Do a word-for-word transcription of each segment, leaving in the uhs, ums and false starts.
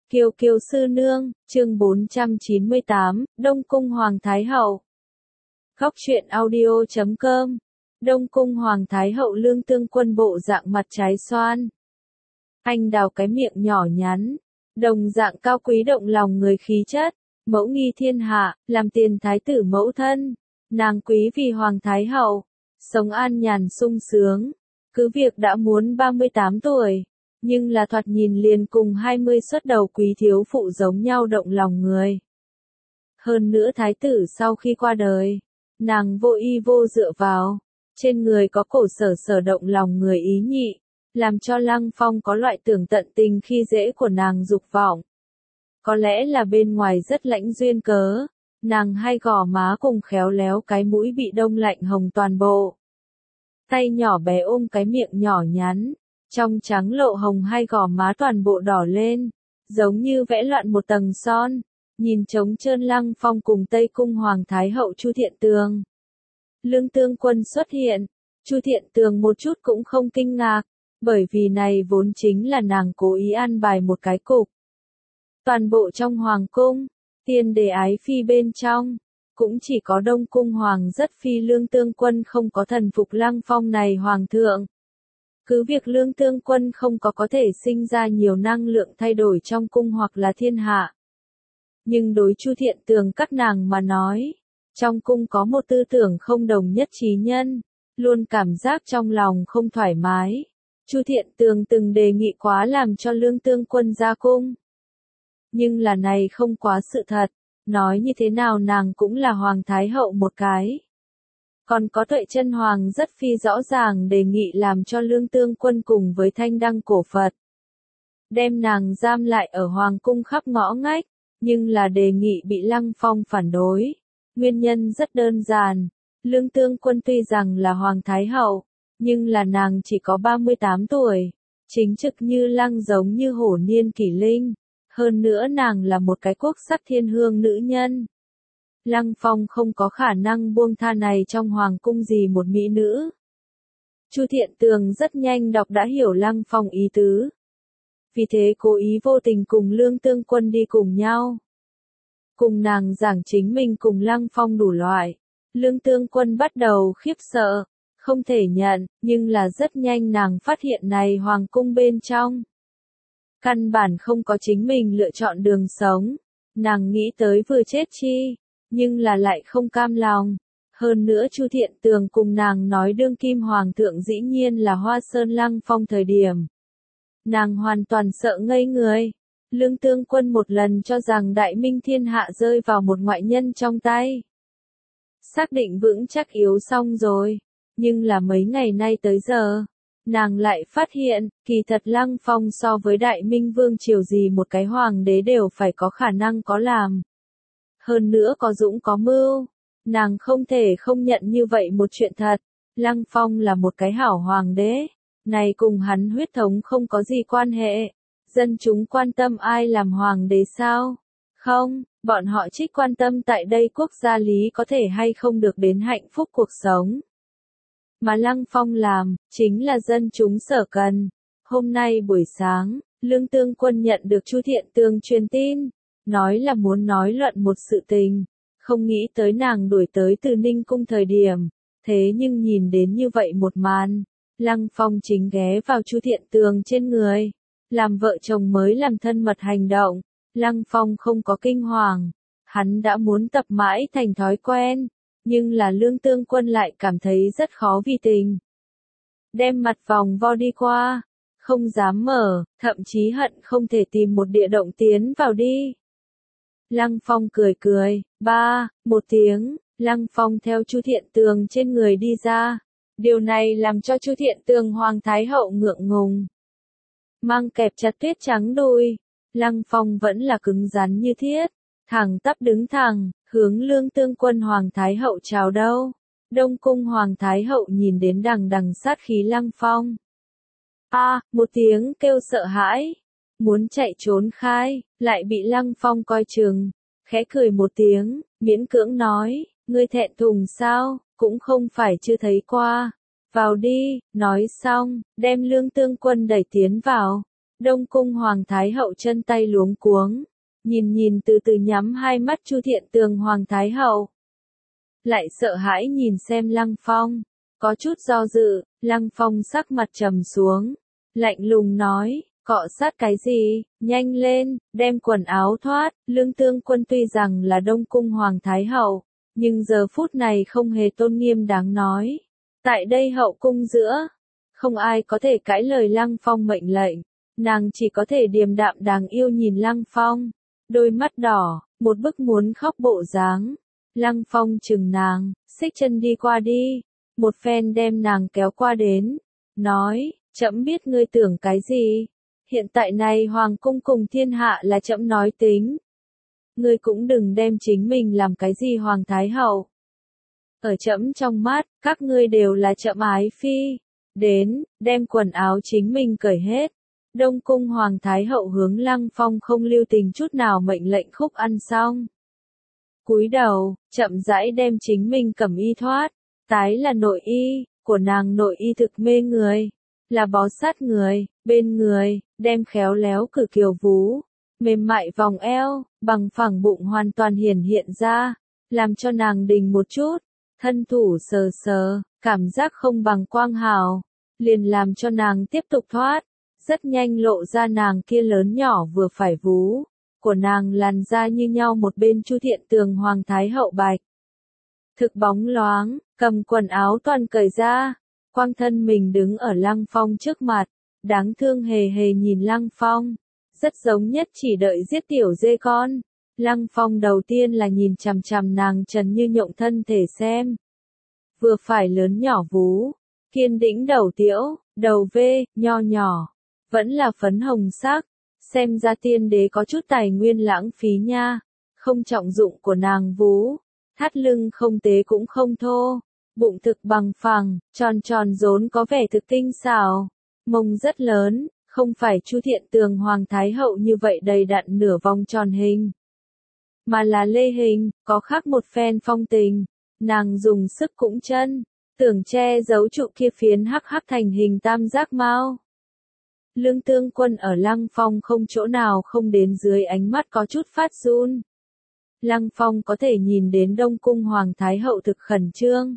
Kiều Kiều sư nương, chương bốn trăm chín mươi tám, Đông Cung Hoàng Thái Hậu. Góc truyện audio chấm com. Đông Cung Hoàng Thái Hậu Lương Tương Quân bộ dạng mặt trái xoan. Anh đào cái miệng nhỏ nhắn, đồng dạng cao quý động lòng người khí chất, mẫu nghi thiên hạ, làm tiền thái tử mẫu thân, nàng quý vì Hoàng Thái Hậu, sống an nhàn sung sướng, cứ việc đã muốn ba mươi tám tuổi. Nhưng là thoạt nhìn liền cùng hai mươi xuất đầu quý thiếu phụ giống nhau động lòng người. Hơn nữa thái tử sau khi qua đời, nàng vô y vô dựa vào, trên người có cổ sở sở động lòng người ý nhị, làm cho Lăng Phong có loại tưởng tận tình khi dễ của nàng dục vọng. Có lẽ là bên ngoài rất lãnh duyên cớ, nàng hai gò má cùng khéo léo cái mũi bị đông lạnh hồng toàn bộ. Tay nhỏ bé ôm cái miệng nhỏ nhắn. Trong trắng lộ hồng hai gò má toàn bộ đỏ lên, giống như vẽ loạn một tầng son, nhìn trống trơn Lăng Phong cùng Tây Cung Hoàng Thái Hậu Chu Thiện Tường. Lương Tương Quân xuất hiện, Chu Thiện Tường một chút cũng không kinh ngạc, bởi vì này vốn chính là nàng cố ý an bài một cái cục. Toàn bộ trong Hoàng Cung, tiên đề ái phi bên trong, cũng chỉ có Đông Cung Hoàng rất phi Lương Tương Quân không có thần phục Lăng Phong này Hoàng thượng. Cứ việc Lương Tương Quân không có có thể sinh ra nhiều năng lượng thay đổi trong cung hoặc là thiên hạ. Nhưng đối Chu Thiện Tường các nàng mà nói, trong cung có một tư tưởng không đồng nhất trí nhân, luôn cảm giác trong lòng không thoải mái. Chu Thiện Tường từng đề nghị quá làm cho Lương Tương Quân ra cung. Nhưng là này không quá sự thật, nói như thế nào nàng cũng là Hoàng Thái Hậu một cái. Còn có Tuệ Chân Hoàng rất phi rõ ràng đề nghị làm cho Lương Tương Quân cùng với Thanh Đăng cổ Phật. Đem nàng giam lại ở Hoàng Cung khắp ngõ ngách, nhưng là đề nghị bị Lăng Phong phản đối. Nguyên nhân rất đơn giản, Lương Tương Quân tuy rằng là Hoàng Thái Hậu, nhưng là nàng chỉ có ba mươi tám tuổi, chính trực như Lăng giống như hổ niên kỷ linh, hơn nữa nàng là một cái quốc sắc thiên hương nữ nhân. Lăng Phong không có khả năng buông tha này trong Hoàng Cung gì một mỹ nữ. Chu Thiện Tường rất nhanh đọc đã hiểu Lăng Phong ý tứ. Vì thế cố ý vô tình cùng Lương Tương Quân đi cùng nhau. Cùng nàng giảng chính mình cùng Lăng Phong đủ loại. Lương Tương Quân bắt đầu khiếp sợ, không thể nhận, nhưng là rất nhanh nàng phát hiện này Hoàng Cung bên trong. Căn bản không có chính mình lựa chọn đường sống. Nàng nghĩ tới vừa chết chi. Nhưng là lại không cam lòng. Hơn nữa Chu Thiện Tường cùng nàng nói đương kim hoàng thượng dĩ nhiên là Hoa Sơn Lăng Phong thời điểm. Nàng hoàn toàn sợ ngây người. Lương Tương Quân một lần cho rằng đại minh thiên hạ rơi vào một ngoại nhân trong tay. Xác định vững chắc yếu xong rồi. Nhưng là mấy ngày nay tới giờ, nàng lại phát hiện, kỳ thật Lăng Phong so với đại minh vương triều gì một cái hoàng đế đều phải có khả năng có làm. Hơn nữa có dũng có mưu, nàng không thể không nhận như vậy một chuyện thật, Lăng Phong là một cái hảo hoàng đế, này cùng hắn huyết thống không có gì quan hệ, dân chúng quan tâm ai làm hoàng đế sao? Không, bọn họ chỉ quan tâm tại đây quốc gia lý có thể hay không được đến hạnh phúc cuộc sống. Mà Lăng Phong làm, chính là dân chúng sở cần. Hôm nay buổi sáng, Lương Tương Quân nhận được Chu Thiện Tường truyền tin. Nói là muốn nói luận một sự tình, không nghĩ tới nàng đuổi tới từ Ninh Cung thời điểm, thế nhưng nhìn đến như vậy một màn, Lăng Phong chính ghé vào Chu Thiện Tường trên người, làm vợ chồng mới làm thân mật hành động, Lăng Phong không có kinh hoàng, hắn đã muốn tập mãi thành thói quen, nhưng là Lương Tương Quân lại cảm thấy rất khó vì tình. Đem mặt vòng vo đi qua, không dám mở, thậm chí hận không thể tìm một địa động tiến vào đi. Lăng Phong cười cười, ba, một tiếng, Lăng Phong theo Chu Thiện Tường trên người đi ra. Điều này làm cho Chu Thiện Tường Hoàng Thái Hậu ngượng ngùng. Mang kẹp chặt tuyết trắng đùi, Lăng Phong vẫn là cứng rắn như thiết, thẳng tắp đứng thẳng, hướng Lương Tương Quân Hoàng Thái Hậu chào đâu. Đông Cung Hoàng Thái Hậu nhìn đến đằng đằng sát khí Lăng Phong. A, à, một tiếng kêu sợ hãi. Muốn chạy trốn khai, lại bị Lăng Phong coi chừng, khẽ cười một tiếng, miễn cưỡng nói, ngươi thẹn thùng sao, cũng không phải chưa thấy qua, vào đi, nói xong, đem Lương Tương Quân đẩy tiến vào, Đông cung hoàng thái hậu chân tay luống cuống, nhìn nhìn từ từ nhắm hai mắt Chu Thiện Tường hoàng thái hậu. Lại sợ hãi nhìn xem Lăng Phong, có chút do dự, Lăng Phong sắc mặt trầm xuống, lạnh lùng nói, cọ sát cái gì, nhanh lên, đem quần áo thoát. Lương Tương Quân tuy rằng là Đông cung hoàng thái hậu, nhưng giờ phút này không hề tôn nghiêm đáng nói. Tại đây hậu cung giữa, không ai có thể cãi lời Lăng Phong mệnh lệnh, nàng chỉ có thể điềm đạm đáng yêu nhìn Lăng Phong, đôi mắt đỏ, một bức muốn khóc bộ dáng. Lăng Phong chừng nàng, xích chân đi qua đi, một phen đem nàng kéo qua đến, nói, trẫm biết ngươi tưởng cái gì, hiện tại này hoàng cung cùng thiên hạ là trẫm nói tính. Ngươi cũng đừng đem chính mình làm cái gì hoàng thái hậu. Ở trẫm trong mắt, các ngươi đều là trẫm ái phi. Đến, đem quần áo chính mình cởi hết. Đông cung hoàng thái hậu hướng Lăng Phong không lưu tình chút nào mệnh lệnh khúc ăn xong. Cúi đầu, chậm rãi đem chính mình cẩm y thoát. Tái là nội y, của nàng nội y thực mê người, là bó sát người, bên người, đem khéo léo cử kiều vú, mềm mại vòng eo, bằng phẳng bụng hoàn toàn hiển hiện ra, làm cho nàng đình một chút, thân thủ sờ sờ, cảm giác không bằng quang hào, liền làm cho nàng tiếp tục thoát, rất nhanh lộ ra nàng kia lớn nhỏ vừa phải vú, của nàng làn da như nhau một bên Chu Thiện Tường hoàng thái hậu bạch. Thực bóng loáng, cầm quần áo toàn cởi ra, quang thân mình đứng ở Lăng Phong trước mặt, đáng thương hề hề nhìn Lăng Phong, rất giống nhất chỉ đợi giết tiểu dê con. Lăng Phong đầu tiên là nhìn chằm chằm nàng trần như nhộng thân thể xem. Vừa phải lớn nhỏ vú, kiên đĩnh đầu tiễu, đầu vê, nho nhỏ, vẫn là phấn hồng sắc, xem ra tiên đế có chút tài nguyên lãng phí nha, không trọng dụng của nàng vú. Thắt lưng không tế cũng không thô, bụng thực bằng phẳng, tròn tròn rốn có vẻ thực tinh xảo, mông rất lớn, không phải Chu Thiện Tường hoàng thái hậu như vậy đầy đặn nửa vòng tròn hình, mà là lê hình, có khác một phen phong tình, nàng dùng sức cũng chân, tưởng che giấu trụ kia phiến hắc hắc thành hình tam giác mao. Lương Tương Quân ở Lăng Phong không chỗ nào không đến dưới ánh mắt có chút phát run. Lăng Phong có thể nhìn đến Đông cung hoàng thái hậu thực khẩn trương.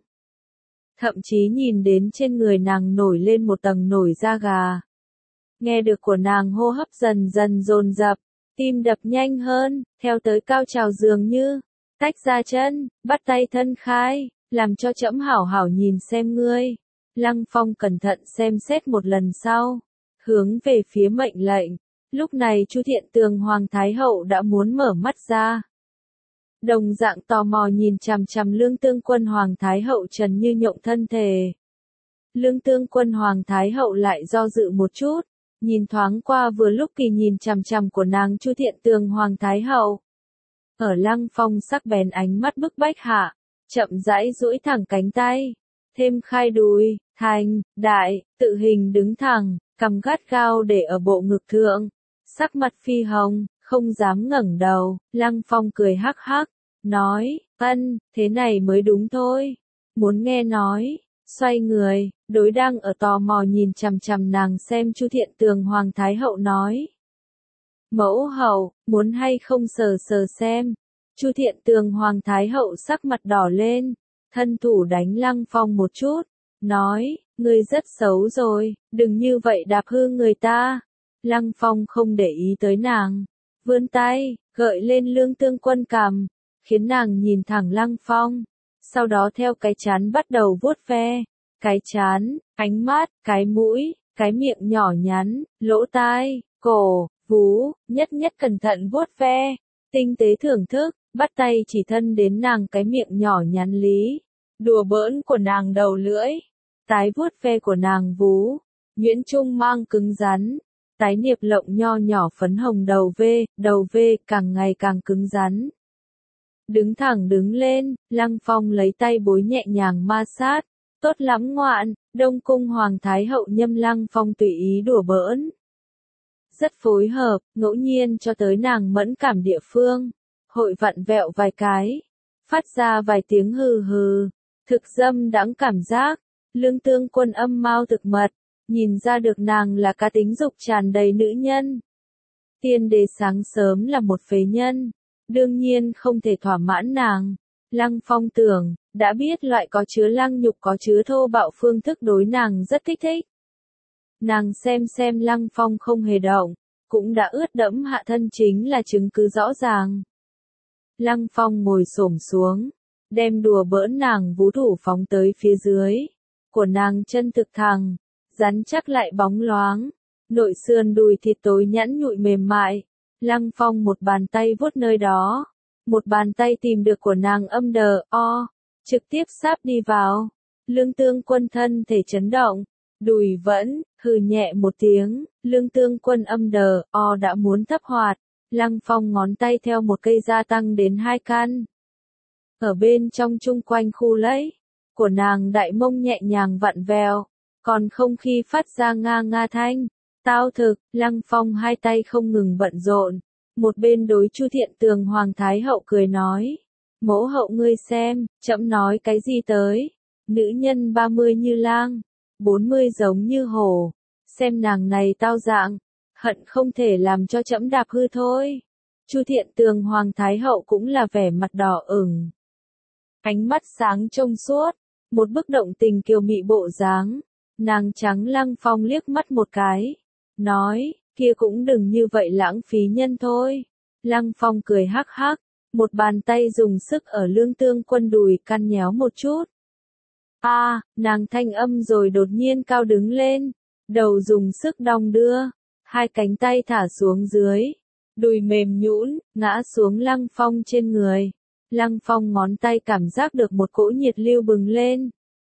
Thậm chí nhìn đến trên người nàng nổi lên một tầng nổi da gà. Nghe được của nàng hô hấp dần dần dồn dập, tim đập nhanh hơn, theo tới cao trào dường như, tách ra chân, bắt tay thân khai, làm cho trẫm hảo hảo nhìn xem ngươi. Lăng Phong cẩn thận xem xét một lần sau, hướng về phía mệnh lệnh, lúc này Chu Thiện Tường hoàng thái hậu đã muốn mở mắt ra. Đồng dạng tò mò nhìn chằm chằm Lương Tương Quân hoàng thái hậu trần như nhộng thân thể. Lương Tương Quân hoàng thái hậu lại do dự một chút, nhìn thoáng qua vừa lúc kỳ nhìn chằm chằm của nàng Chu Thiện Tường hoàng thái hậu. Ở Lăng Phong sắc bén ánh mắt bức bách hạ, chậm rãi duỗi thẳng cánh tay, thêm khai đùi, thành, đại, tự hình đứng thẳng, cằm gắt gao để ở bộ ngực thượng, sắc mặt phi hồng, không dám ngẩng đầu. Lăng Phong cười hắc hắc, nói, ân, thế này mới đúng thôi, muốn nghe nói. Xoay người, đối đang ở tò mò nhìn chằm chằm nàng xem Chu Thiện Tường hoàng thái hậu nói, mẫu hậu, muốn hay không sờ sờ xem. Chu Thiện Tường hoàng thái hậu sắc mặt đỏ lên, thân thủ đánh Lăng Phong một chút, nói, ngươi rất xấu rồi, đừng như vậy đạp hư người ta. Lăng Phong không để ý tới nàng, vươn tay, gợi lên Lương Tương Quân cằm, khiến nàng nhìn thẳng Lăng Phong, sau đó theo cái trán bắt đầu vuốt ve, cái trán, ánh mắt, cái mũi, cái miệng nhỏ nhắn, lỗ tai, cổ, vú, nhất nhất cẩn thận vuốt ve, tinh tế thưởng thức, bắt tay chỉ thân đến nàng cái miệng nhỏ nhắn lý, đùa bỡn của nàng đầu lưỡi, tái vuốt ve của nàng vú, nhuyễn trung mang cứng rắn, tái niệp lộng nho nhỏ phấn hồng đầu vê, đầu vê càng ngày càng cứng rắn. Đứng thẳng đứng lên, Lăng Phong lấy tay bối nhẹ nhàng ma sát, tốt lắm ngoạn. Đông cung hoàng thái hậu nhâm Lăng Phong tùy ý đùa bỡn, rất phối hợp, ngẫu nhiên cho tới nàng mẫn cảm địa phương, hội vặn vẹo vài cái, phát ra vài tiếng hừ hừ, thực dâm đãng cảm giác. Lương Tương Quân âm mau thực mật, nhìn ra được nàng là cá tính dục tràn đầy nữ nhân. Tiên đế sáng sớm là một phế nhân, đương nhiên không thể thỏa mãn nàng. Lăng Phong tưởng, đã biết loại có chứa lăng nhục có chứa thô bạo phương thức đối nàng rất kích thích. Nàng xem xem Lăng Phong không hề động, cũng đã ướt đẫm hạ thân chính là chứng cứ rõ ràng. Lăng Phong ngồi xổm xuống, đem đùa bỡn nàng vú thủ phóng tới phía dưới. Của nàng chân thực thẳng, rắn chắc lại bóng loáng, nội sườn đùi thịt tối nhẵn nhụi mềm mại. Lăng Phong một bàn tay vuốt nơi đó, một bàn tay tìm được của nàng âm đờ, o, trực tiếp sáp đi vào. Lương Tương Quân thân thể chấn động, đùi vẫn, hừ nhẹ một tiếng, Lương Tương Quân âm đờ, o đã muốn thấp hoạt. Lăng Phong ngón tay theo một cây gia tăng đến hai căn. Ở bên trong chung quanh khu lẫy của nàng đại mông nhẹ nhàng vặn vẹo, còn không khi phát ra nga nga thanh. Tao thực, Lăng Phong hai tay không ngừng bận rộn, một bên đối Chu Thiện Tường Hoàng Thái Hậu cười nói, mẫu hậu ngươi xem, trẫm nói cái gì tới, nữ nhân ba mươi như lang, bốn mươi giống như hổ, xem nàng này tao dạng, hận không thể làm cho trẫm đạp hư thôi. Chu Thiện Tường Hoàng Thái Hậu cũng là vẻ mặt đỏ ửng, ánh mắt sáng trong suốt, một bức động tình kiều mị bộ dáng. Nàng trắng Lăng Phong liếc mắt một cái, nói, kia cũng đừng như vậy lãng phí nhân thôi. Lăng Phong cười hắc hắc, một bàn tay dùng sức ở Lương Tương Quân đùi căn nhéo một chút. A, à, nàng thanh âm rồi đột nhiên cao đứng lên, đầu dùng sức đong đưa, hai cánh tay thả xuống dưới, đùi mềm nhũn, ngã xuống Lăng Phong trên người. Lăng Phong ngón tay cảm giác được một cỗ nhiệt lưu bừng lên.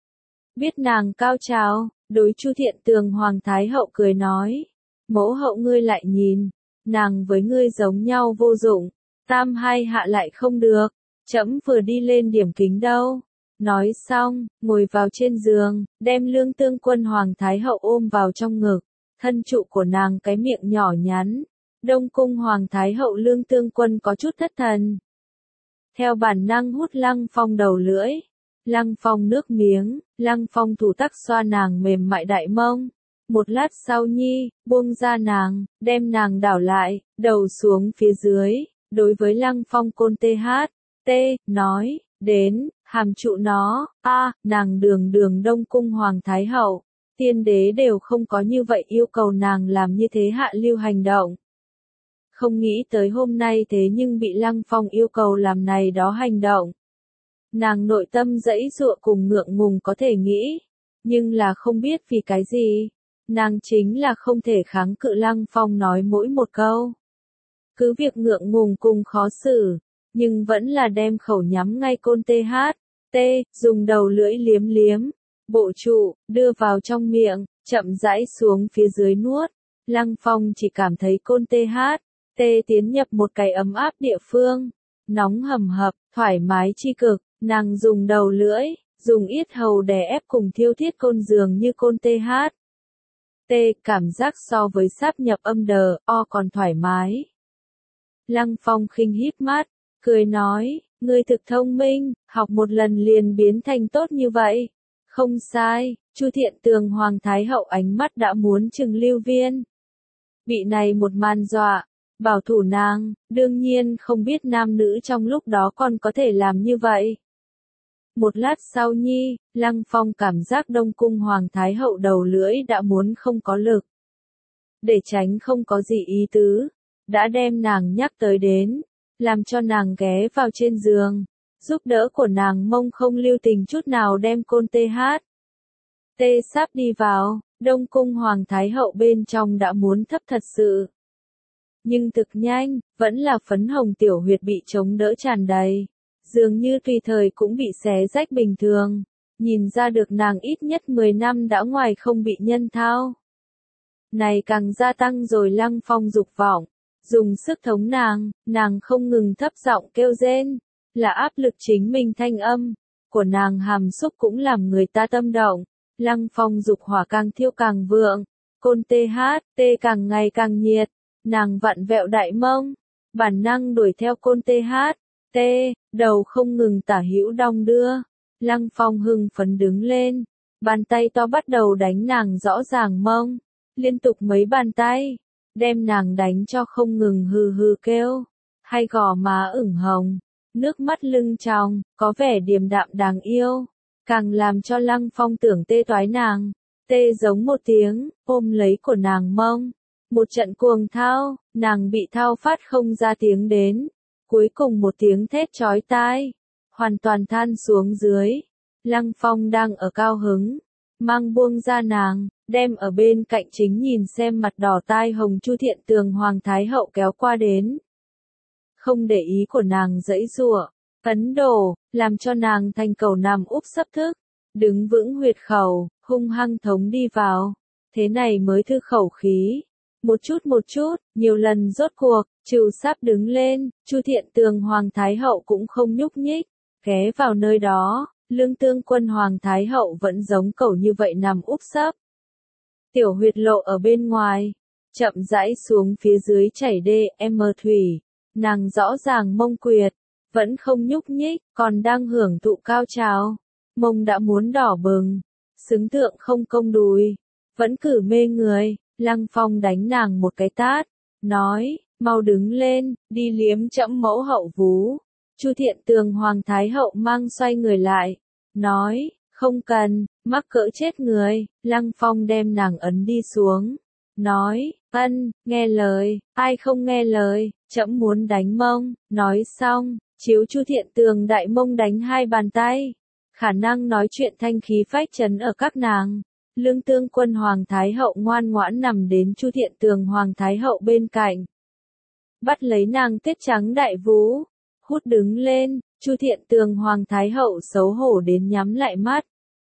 Biết nàng cao trào, đối Chu Thiện Tường Hoàng Thái Hậu cười nói, mẫu hậu ngươi lại nhìn, nàng với ngươi giống nhau vô dụng, tam hai hạ lại không được, trẫm vừa đi lên điểm kính đâu. Nói xong, ngồi vào trên giường, đem Lương Tương Quân Hoàng Thái Hậu ôm vào trong ngực, thân trụ của nàng cái miệng nhỏ nhắn. Đông Cung Hoàng Thái Hậu Lương Tương Quân có chút thất thần, theo bản năng hút Lăng Phong đầu lưỡi. Lăng Phong nước miếng, Lăng Phong thủ tắc xoa nàng mềm mại đại mông. Một lát sau nhi, buông ra nàng, đem nàng đảo lại, đầu xuống phía dưới, đối với Lăng Phong côn tê hát, tê, nói, đến, hàm trụ nó, a, à, nàng đường đường Đông Cung Hoàng Thái Hậu, tiên đế đều không có như vậy yêu cầu nàng làm như thế hạ lưu hành động. Không nghĩ tới hôm nay thế nhưng bị Lăng Phong yêu cầu làm này đó hành động. Nàng nội tâm dãy dụa cùng ngượng ngùng có thể nghĩ, nhưng là không biết vì cái gì, nàng chính là không thể kháng cự Lăng Phong nói mỗi một câu. Cứ việc ngượng ngùng cùng khó xử, nhưng vẫn là đem khẩu nhắm ngay côn tê hát, tê, dùng đầu lưỡi liếm liếm, bộ trụ, đưa vào trong miệng, chậm rãi xuống phía dưới nuốt. Lăng Phong chỉ cảm thấy côn tê hát, tê tiến nhập một cái ấm áp địa phương, nóng hầm hập, thoải mái chi cực. Nàng dùng đầu lưỡi, dùng yết hầu đè ép cùng thiêu thiết côn giường như côn tê hát. Tê, cảm giác so với sáp nhập âm đờ, o còn thoải mái. Lăng Phong khinh híp mắt, cười nói, ngươi thực thông minh, học một lần liền biến thành tốt như vậy. Không sai, Chu Thiện Tường Hoàng Thái Hậu ánh mắt đã muốn trừng lưu viên. Bị này một màn dọa, bảo thủ nàng, đương nhiên không biết nam nữ trong lúc đó còn có thể làm như vậy. Một lát sau nhi, Lăng Phong cảm giác Đông Cung Hoàng Thái Hậu đầu lưỡi đã muốn không có lực. Để tránh không có gì ý tứ, đã đem nàng nhắc tới đến, làm cho nàng ghé vào trên giường, giúp đỡ của nàng mông không lưu tình chút nào đem côn tê hát. Tê sắp đi vào, Đông Cung Hoàng Thái Hậu bên trong đã muốn thấp thật sự. Nhưng thực nhanh, vẫn là phấn hồng tiểu huyệt bị chống đỡ tràn đầy. Dường như tùy thời cũng bị xé rách bình thường, nhìn ra được nàng ít nhất mười năm đã ngoài không bị nhân thao. Này càng gia tăng rồi Lăng Phong dục vọng, dùng sức thống nàng, nàng không ngừng thấp giọng kêu rên, là áp lực chính mình thanh âm, của nàng hàm xúc cũng làm người ta tâm động. Lăng Phong dục hỏa càng thiêu càng vượng, côn tê hát, tê càng ngày càng nhiệt, nàng vặn vẹo đại mông, bản năng đuổi theo côn tê hát. Tê, đầu không ngừng tả hữu đong đưa. Lăng Phong hưng phấn đứng lên, Bàn tay to bắt đầu đánh nàng rõ ràng mông, liên tục mấy bàn tay, đem nàng đánh cho không ngừng hừ hừ kêu, hai gò má ửng hồng, nước mắt lưng tròng, có vẻ điềm đạm đáng yêu, càng làm cho Lăng Phong tưởng tê toái nàng, tê giống một tiếng, ôm lấy của nàng mông, một trận cuồng thao, nàng bị thao phát không ra tiếng đến, cuối cùng một tiếng thét chói tai, hoàn toàn than xuống dưới. Lăng Phong đang ở cao hứng, mang buông ra nàng, đem ở bên cạnh chính nhìn xem mặt đỏ tai hồng Chu Thiện Tường Hoàng Thái Hậu kéo qua đến. Không để ý của nàng giãy giụa, ấn đổ, làm cho nàng thành cầu nằm úp sấp thức, đứng vững huyệt khẩu, hung hăng thống đi vào, thế này mới thư khẩu khí. Một chút một chút, nhiều lần rốt cuộc, trừ sắp đứng lên, Chu Thiện Tường Hoàng Thái Hậu cũng không nhúc nhích, ghé vào nơi đó. Lương Tương Quân Hoàng Thái Hậu vẫn giống cẩu như vậy nằm úp sấp. Tiểu huyệt lộ ở bên ngoài, chậm rãi xuống phía dưới chảy đê em thủy, nàng rõ ràng mông quyệt, vẫn không nhúc nhích, còn đang hưởng thụ cao trào, mông đã muốn đỏ bừng, xứng tượng không công đùi, vẫn cử mê người. Lăng Phong đánh nàng một cái tát, nói, mau đứng lên, đi liếm trẫm mẫu hậu vú. Chu Thiện Tường Hoàng Thái Hậu mang xoay người lại, nói, không cần, mắc cỡ chết người. Lăng Phong đem nàng ấn đi xuống, nói, ân, nghe lời, ai không nghe lời, trẫm muốn đánh mông. Nói xong, chiếu Chu Thiện Tường đại mông đánh hai bàn tay, khả năng nói chuyện thanh khí phách chấn ở các nàng. Lương Tương Quân Hoàng Thái Hậu ngoan ngoãn nằm đến Chu Thiện Tường Hoàng Thái Hậu bên cạnh, bắt lấy nàng tuyết trắng đại vú, hút đứng lên. Chu Thiện Tường Hoàng Thái Hậu xấu hổ đến nhắm lại mắt,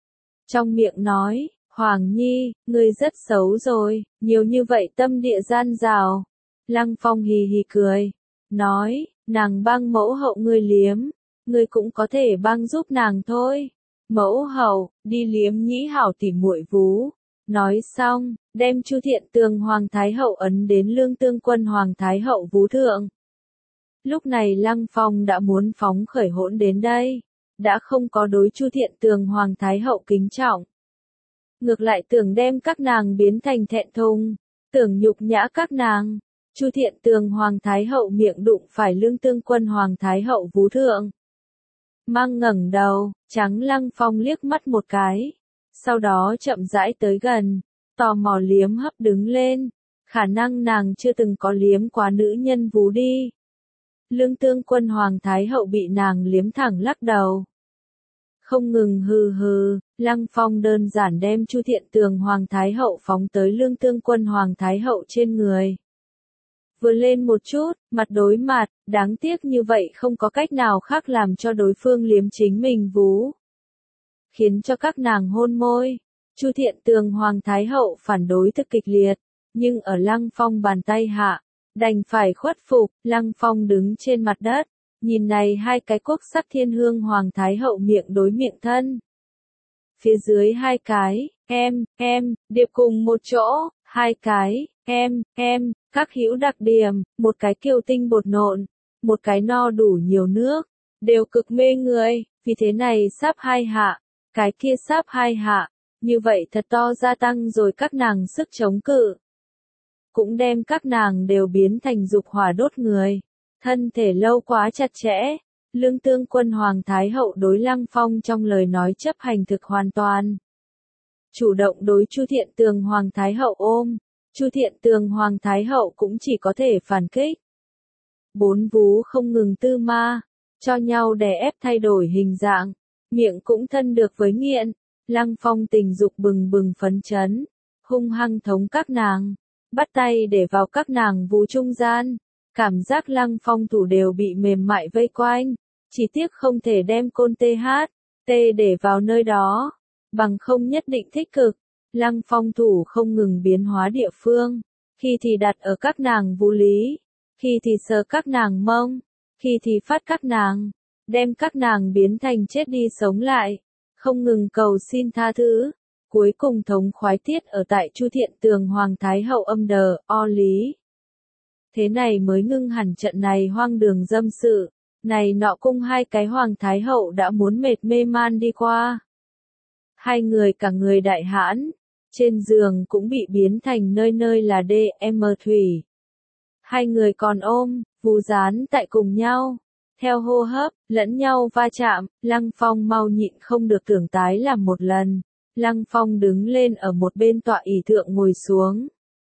trong miệng nói, Hoàng Nhi, ngươi rất xấu rồi, nhiều như vậy tâm địa gian rào. Lăng Phong hì hì cười, nói, nàng băng mẫu hậu ngươi liếm, ngươi cũng có thể băng giúp nàng thôi. Mẫu hậu, đi liếm nhĩ hảo tỉ muội vú. Nói xong, đem Chu Thiện Tường Hoàng Thái Hậu ấn đến Lương Tương Quân Hoàng Thái Hậu vú thượng. Lúc này Lăng Phong đã muốn phóng khởi hỗn đến đây, đã không có đối Chu Thiện Tường Hoàng Thái Hậu kính trọng. Ngược lại tưởng đem các nàng biến thành thẹn thùng, tưởng nhục nhã các nàng. Chu Thiện Tường Hoàng Thái Hậu miệng đụng phải Lương Tương Quân Hoàng Thái Hậu vú thượng, mang ngẩng đầu, trắng Lăng Phong liếc mắt một cái, sau đó chậm rãi tới gần, tò mò liếm hấp đứng lên, khả năng nàng chưa từng có liếm quá nữ nhân vú đi. Lương Tương Quân Hoàng Thái Hậu bị nàng liếm thẳng lắc đầu, không ngừng hừ hừ. Lăng Phong đơn giản đem Chu Thiện Tường Hoàng Thái Hậu phóng tới Lương Tương Quân Hoàng Thái Hậu trên người. Vừa lên một chút, mặt đối mặt, đáng tiếc như vậy không có cách nào khác làm cho đối phương liếm chính mình vú, khiến cho các nàng hôn môi. Chu Thiện Tường Hoàng Thái Hậu phản đối thực kịch liệt, nhưng ở Lăng Phong bàn tay hạ, đành phải khuất phục. Lăng Phong đứng trên mặt đất, nhìn này hai cái quốc sắc thiên hương Hoàng Thái Hậu miệng đối miệng thân. Phía dưới hai cái, em, em, điệp cùng một chỗ, hai cái, em, em, các hữu đặc điểm, một cái kiều tinh bột nộn, một cái no đủ nhiều nước, đều cực mê người, vì thế này sắp hai hạ, cái kia sắp hai hạ, như vậy thật to gia tăng rồi các nàng sức chống cự. Cũng đem các nàng đều biến thành dục hỏa đốt người, thân thể lâu quá chặt chẽ. Lương Tương Quân Hoàng Thái Hậu đối Lăng Phong trong lời nói chấp hành thực hoàn toàn. Chủ động đối Chu Thiện Tường Hoàng Thái Hậu ôm, Chu Thiện Tường Hoàng Thái Hậu cũng chỉ có thể phản kích. Bốn vú không ngừng tư ma, cho nhau đè ép thay đổi hình dạng, miệng cũng thân được với nghiện. Lăng Phong tình dục bừng bừng phấn chấn, hung hăng thống các nàng, bắt tay để vào các nàng vú trung gian. Cảm giác Lăng Phong thủ đều bị mềm mại vây quanh, chỉ tiếc không thể đem côn tê hát, tê để vào nơi đó, bằng không nhất định thích cực. Lăng Phong thủ không ngừng biến hóa địa phương, khi thì đặt ở các nàng vú lý, khi thì sờ các nàng mông, khi thì phát các nàng, đem các nàng biến thành chết đi sống lại, không ngừng cầu xin tha thứ. Cuối cùng thống khoái tiết ở tại Chu Thiện Tường Hoàng Thái Hậu âm đờ, o lý. Thế này mới ngưng hẳn trận này hoang đường dâm sự, này nọ cung hai cái Hoàng Thái Hậu đã muốn mệt mê man đi qua. Hai người cả người đại hãn, trên giường cũng bị biến thành nơi nơi là đê em thủy. Hai người còn ôm, vú dán tại cùng nhau. Theo hô hấp, lẫn nhau va chạm, Lăng Phong mau nhịn không được tưởng tái làm một lần. Lăng Phong đứng lên ở một bên tọa ỷ thượng ngồi xuống.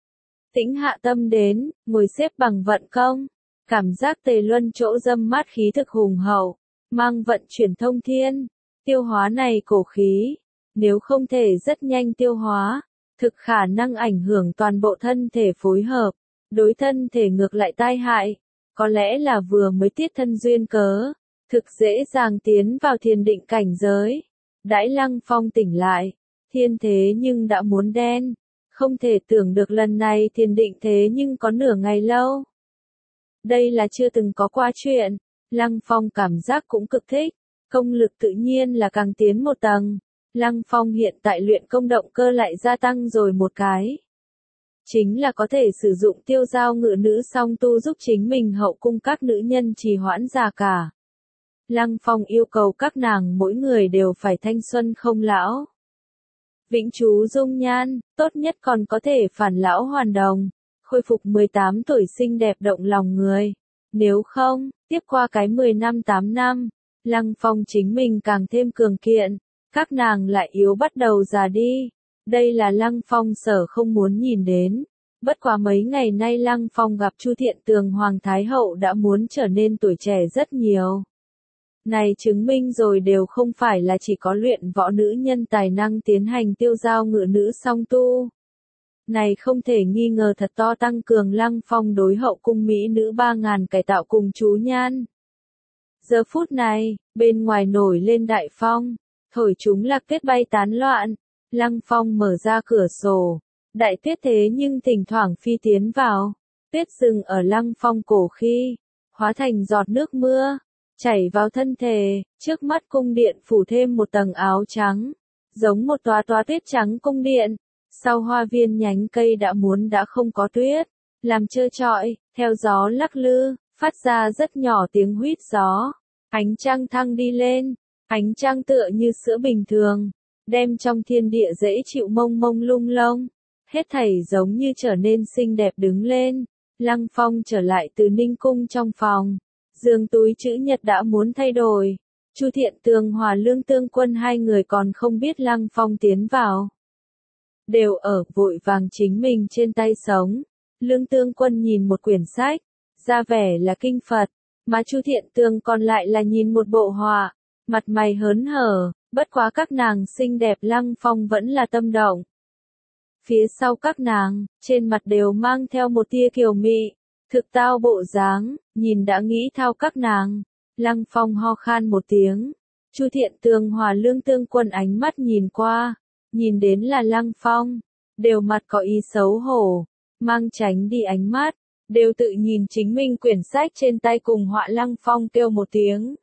Tĩnh hạ tâm đến, ngồi xếp bằng vận công. Cảm giác tề luân chỗ dâm mát khí thực hùng hậu, mang vận chuyển thông thiên. Tiêu hóa này cổ khí, nếu không thể rất nhanh tiêu hóa, thực khả năng ảnh hưởng toàn bộ thân thể phối hợp, đối thân thể ngược lại tai hại. Có lẽ là vừa mới tiết thân duyên cớ, thực dễ dàng tiến vào thiền định cảnh giới. Đãi Lăng Phong tỉnh lại, thiên thế nhưng đã muốn đen, không thể tưởng được lần này thiền định thế nhưng có nửa ngày lâu. Đây là chưa từng có qua chuyện, Lăng Phong cảm giác cũng cực thích, công lực tự nhiên là càng tiến một tầng. Lăng Phong hiện tại luyện công động cơ lại gia tăng rồi một cái. Chính là có thể sử dụng tiêu giao ngự nữ song tu giúp chính mình hậu cung các nữ nhân trì hoãn già cả. Lăng Phong yêu cầu các nàng mỗi người đều phải thanh xuân không lão. Vĩnh chú dung nhan, tốt nhất còn có thể phản lão hoàn đồng, khôi phục mười tám tuổi xinh đẹp động lòng người. Nếu không, tiếp qua cái mười năm tám năm, Lăng Phong chính mình càng thêm cường kiện, các nàng lại yếu bắt đầu già đi. Đây là Lăng Phong sở không muốn nhìn đến. Bất quá mấy ngày nay Lăng Phong gặp Chu Thiện Tường Hoàng Thái Hậu đã muốn trở nên tuổi trẻ rất nhiều. Này chứng minh rồi đều không phải là chỉ có luyện võ nữ nhân tài năng tiến hành tiêu giao ngự nữ song tu. Này không thể nghi ngờ thật to tăng cường Lăng Phong đối hậu cung mỹ nữ ba ngàn cải tạo cùng chú nhan. Giờ phút này, bên ngoài nổi lên đại phong, thổi chúng là kết bay tán loạn. Lăng Phong mở ra cửa sổ, đại tuyết thế nhưng thỉnh thoảng phi tiến vào, tuyết dừng ở Lăng Phong cổ khi, hóa thành giọt nước mưa, chảy vào thân thể, trước mắt cung điện phủ thêm một tầng áo trắng, giống một tòa tòa tuyết trắng cung điện, sau hoa viên nhánh cây đã muốn đã không có tuyết, làm trơ trọi, theo gió lắc lư, phát ra rất nhỏ tiếng huýt gió, ánh trăng thăng đi lên, ánh trăng tựa như sữa bình thường. Đem trong thiên địa dễ chịu mông mông lung lông, hết thảy giống như trở nên xinh đẹp đứng lên. Lăng Phong trở lại từ Ninh Cung trong phòng, giường túi chữ nhật đã muốn thay đổi. Chu Thiện Tường Hòa Lương Tương Quân hai người còn không biết Lăng Phong tiến vào, đều ở vội vàng chính mình trên tay sống. Lương Tương Quân nhìn một quyển sách, ra vẻ là kinh Phật, mà Chu Thiện Tường còn lại là nhìn một bộ họa, mặt mày hớn hở. Bất quá các nàng xinh đẹp Lăng Phong vẫn là tâm động. Phía sau các nàng, trên mặt đều mang theo một tia kiều mị, thực tao bộ dáng, nhìn đã nghĩ thao các nàng. Lăng Phong ho khan một tiếng. Chu Thiện Tường Hòa Lương Tương Quân ánh mắt nhìn qua, nhìn đến là Lăng Phong, đều mặt có ý xấu hổ, mang tránh đi ánh mắt, đều tự nhìn chính mình quyển sách trên tay cùng họa. Lăng Phong kêu một tiếng.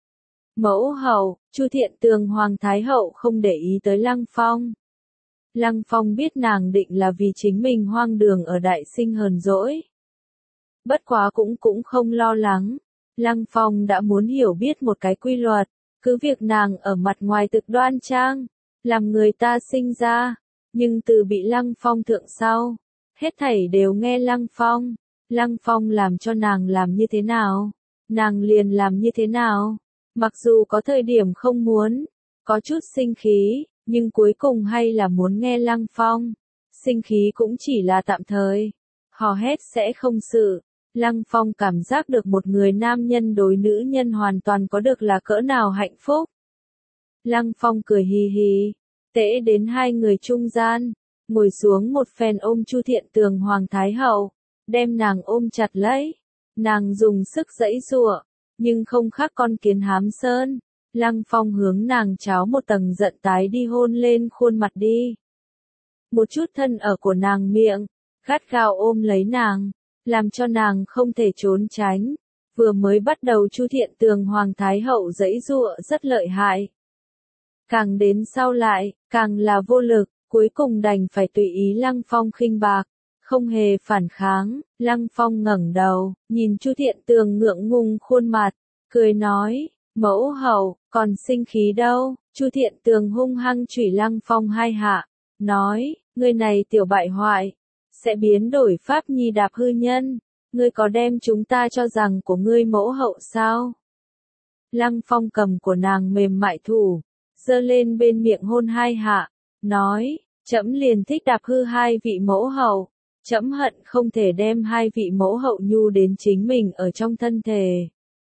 Mẫu hậu, Chu Thiện Tường Hoàng Thái Hậu không để ý tới Lăng Phong. Lăng Phong biết nàng định là vì chính mình hoang đường ở đại sinh hờn dỗi. Bất quá cũng cũng không lo lắng. Lăng Phong đã muốn hiểu biết một cái quy luật, cứ việc nàng ở mặt ngoài thực đoan trang, làm người ta sinh ra, nhưng từ bị Lăng Phong thượng sau, hết thảy đều nghe Lăng Phong. Lăng Phong làm cho nàng làm như thế nào, nàng liền làm như thế nào. Mặc dù có thời điểm không muốn, có chút sinh khí, nhưng cuối cùng hay là muốn nghe Lăng Phong. Sinh khí cũng chỉ là tạm thời, hò hét sẽ không sự. Lăng Phong cảm giác được một người nam nhân đối nữ nhân hoàn toàn có được là cỡ nào hạnh phúc. Lăng Phong cười hì hì, tễ đến hai người trung gian, ngồi xuống một phen ôm Chu Thiện Tường Hoàng Thái Hậu, đem nàng ôm chặt lấy. Nàng dùng sức giãy giụa, nhưng không khác con kiến hám sơn. Lăng Phong hướng nàng cháo một tầng giận tái đi hôn lên khuôn mặt đi. Một chút thân ở của nàng miệng, gắt gao ôm lấy nàng, làm cho nàng không thể trốn tránh. Vừa mới bắt đầu Chu Thiện Tường Hoàng Thái Hậu giãy giụa rất lợi hại. Càng đến sau lại, càng là vô lực, cuối cùng đành phải tùy ý Lăng Phong khinh bạc, không hề phản kháng. Lăng Phong ngẩng đầu, nhìn Chu Thiện Tường ngượng ngùng khuôn mặt, cười nói, Mẫu hậu, còn sinh khí đâu? Chu Thiện Tường hung hăng chửi Lăng Phong hai hạ, nói, ngươi này tiểu bại hoại, sẽ biến đổi pháp nhi đạp hư nhân, ngươi có đem chúng ta cho rằng của ngươi mẫu hậu sao? Lăng Phong cầm của nàng mềm mại thủ, giơ lên bên miệng hôn hai hạ, nói, trẫm liền thích đạp hư hai vị mẫu hậu, trẫm hận không thể đem hai vị mẫu hậu nhu đến chính mình ở trong thân thể.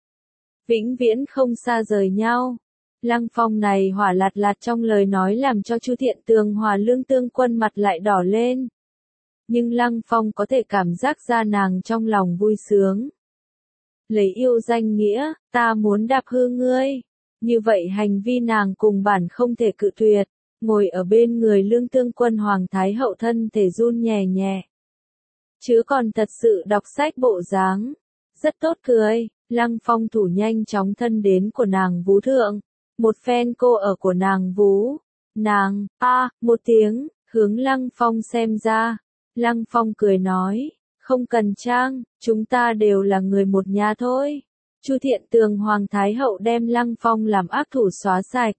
Vĩnh viễn không xa rời nhau. Lăng Phong này hỏa lạt lạt trong lời nói làm cho Chu Thiện Tường Hòa Lương Tương Quân mặt lại đỏ lên. Nhưng Lăng Phong có thể cảm giác ra nàng trong lòng vui sướng. Lấy yêu danh nghĩa, ta muốn đạp hư ngươi. Như vậy hành vi nàng cùng bản không thể cự tuyệt, ngồi ở bên người Lương Tương Quân Hoàng Thái Hậu thân thể run nhẹ nhẹ. Chứ còn thật sự đọc sách bộ dáng, rất tốt cười. Lăng Phong thủ nhanh chóng thân đến của nàng vú thượng, một phen cô ở của nàng vú, nàng, a, à, một tiếng, hướng Lăng Phong xem ra, Lăng Phong cười nói, không cần trang, chúng ta đều là người một nhà thôi. Chu Thiện Tường Hoàng Thái Hậu đem Lăng Phong làm ác thủ xóa sạch.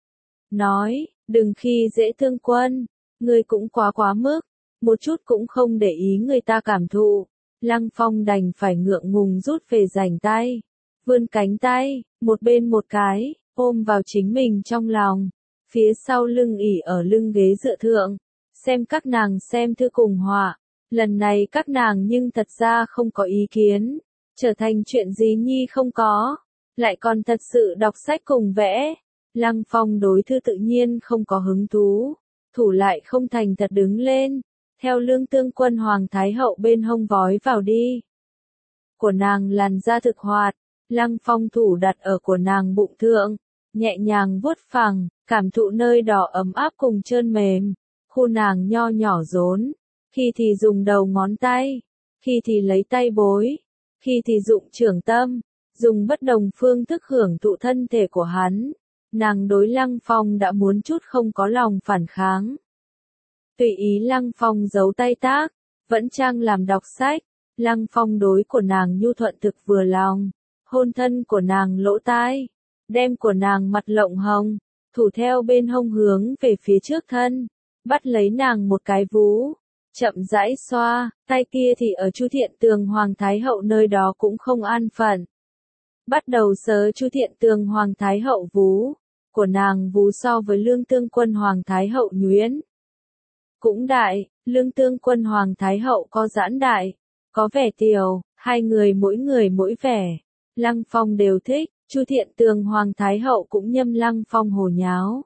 Nói, đừng khi dễ thương quân, ngươi cũng quá quá mức, một chút cũng không để ý người ta cảm thụ. Lăng Phong đành phải ngượng ngùng rút về rảnh tay, vươn cánh tay, một bên một cái, ôm vào chính mình trong lòng, phía sau lưng ỉ ở lưng ghế dựa thượng, xem các nàng xem thư cùng họa, lần này các nàng nhưng thật ra không có ý kiến, trở thành chuyện gì nhi không có, lại còn thật sự đọc sách cùng vẽ. Lăng Phong đối thư tự nhiên không có hứng thú, thủ lại không thành thật đứng lên. Theo Lương Tương Quân Hoàng Thái Hậu bên hông vói vào đi. Của nàng làn da thực hoạt, Lăng Phong thủ đặt ở của nàng bụng thượng, nhẹ nhàng vuốt phẳng, cảm thụ nơi đỏ ấm áp cùng trơn mềm, khu nàng nho nhỏ rốn, khi thì dùng đầu ngón tay, khi thì lấy tay bối, khi thì dụng trưởng tâm, dùng bất đồng phương thức hưởng thụ thân thể của hắn, nàng đối Lăng Phong đã muốn chút không có lòng phản kháng. Tùy ý Lăng Phong giấu tay tác, vẫn trang làm đọc sách, Lăng Phong đối của nàng nhu thuận thực vừa lòng, hôn thân của nàng lỗ tai, đem của nàng mặt lộng hồng, thủ theo bên hông hướng về phía trước thân, bắt lấy nàng một cái vú, chậm rãi xoa, tay kia thì ở Chu Thiện Tường Hoàng Thái Hậu nơi đó cũng không an phận. Bắt đầu sớ Chu Thiện Tường Hoàng Thái Hậu vú, của nàng vú so với Lương Tương Quân Hoàng Thái Hậu nhuyễn cũng đại, Lương Tương Quân Hoàng Thái Hậu có giãn đại, có vẻ tiểu, hai người mỗi người mỗi vẻ. Lăng Phong đều thích, Chu Thiện Tường Hoàng Thái Hậu cũng nhâm Lăng Phong hồ nháo.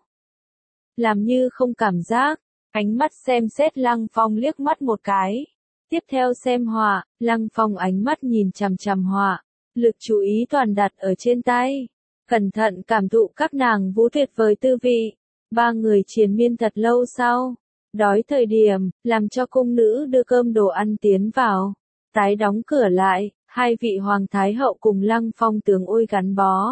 Làm như không cảm giác, ánh mắt xem xét Lăng Phong liếc mắt một cái. Tiếp theo xem họa, Lăng Phong ánh mắt nhìn chằm chằm họa, lực chú ý toàn đặt ở trên tay. Cẩn thận cảm thụ các nàng vũ tuyệt vời tư vị. Ba người triền miên thật lâu sau. Đói thời điểm, làm cho cung nữ đưa cơm đồ ăn tiến vào, tái đóng cửa lại, hai vị Hoàng Thái Hậu cùng Lăng Phong tướng ôi gắn bó.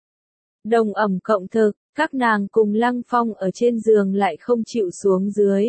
Đồng ẩm cộng thực, các nàng cùng Lăng Phong ở trên giường lại không chịu xuống dưới.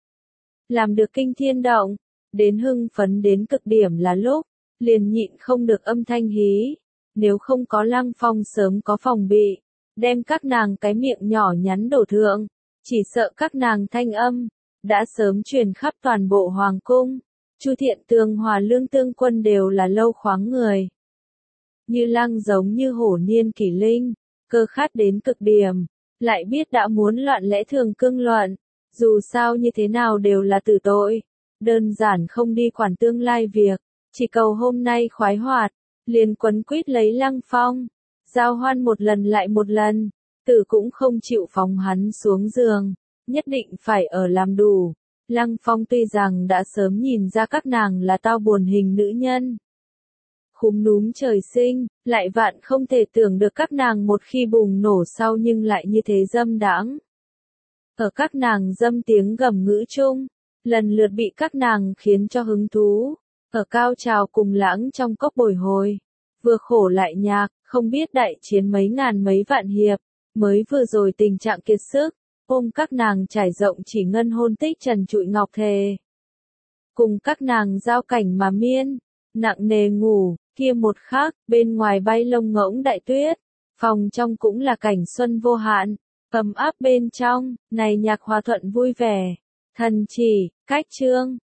Làm được kinh thiên động, đến hưng phấn đến cực điểm là lúc, liền nhịn không được âm thanh hí, nếu không có Lăng Phong sớm có phòng bị, đem các nàng cái miệng nhỏ nhắn đổ thượng, chỉ sợ các nàng thanh âm đã sớm truyền khắp toàn bộ hoàng cung. Chu Thiện Tường Hòa Lương Tương Quân đều là lâu khoáng người. Như Lăng giống như hổ niên kỷ linh, cơ khát đến cực điểm, lại biết đã muốn loạn lẽ thường cương loạn, dù sao như thế nào đều là tử tội, đơn giản không đi quản tương lai việc, chỉ cầu hôm nay khoái hoạt, liền quấn quýt lấy Lăng Phong, giao hoan một lần lại một lần, tử cũng không chịu phóng hắn xuống giường. Nhất định phải ở làm đủ. Lăng Phong tuy rằng đã sớm nhìn ra các nàng là tao buồn hình nữ nhân. Khúm núm trời sinh, lại vạn không thể tưởng được các nàng một khi bùng nổ sau nhưng lại như thế dâm đãng. Ở các nàng dâm tiếng gầm ngữ chung, lần lượt bị các nàng khiến cho hứng thú. Ở cao trào cùng lãng trong cốc bồi hồi. Vừa khổ lại nhạc, không biết đại chiến mấy ngàn mấy vạn hiệp, mới vừa rồi tình trạng kiệt sức. Ôm các nàng trải rộng chỉ ngân hôn tích trần trụi ngọc thề. Cùng các nàng giao cảnh mà miên, nặng nề ngủ, kia một khắc, bên ngoài bay lông ngỗng đại tuyết, Phòng trong cũng là cảnh xuân vô hạn, ấm áp bên trong, này nhạc hòa thuận vui vẻ. Thần chỉ, cách chương.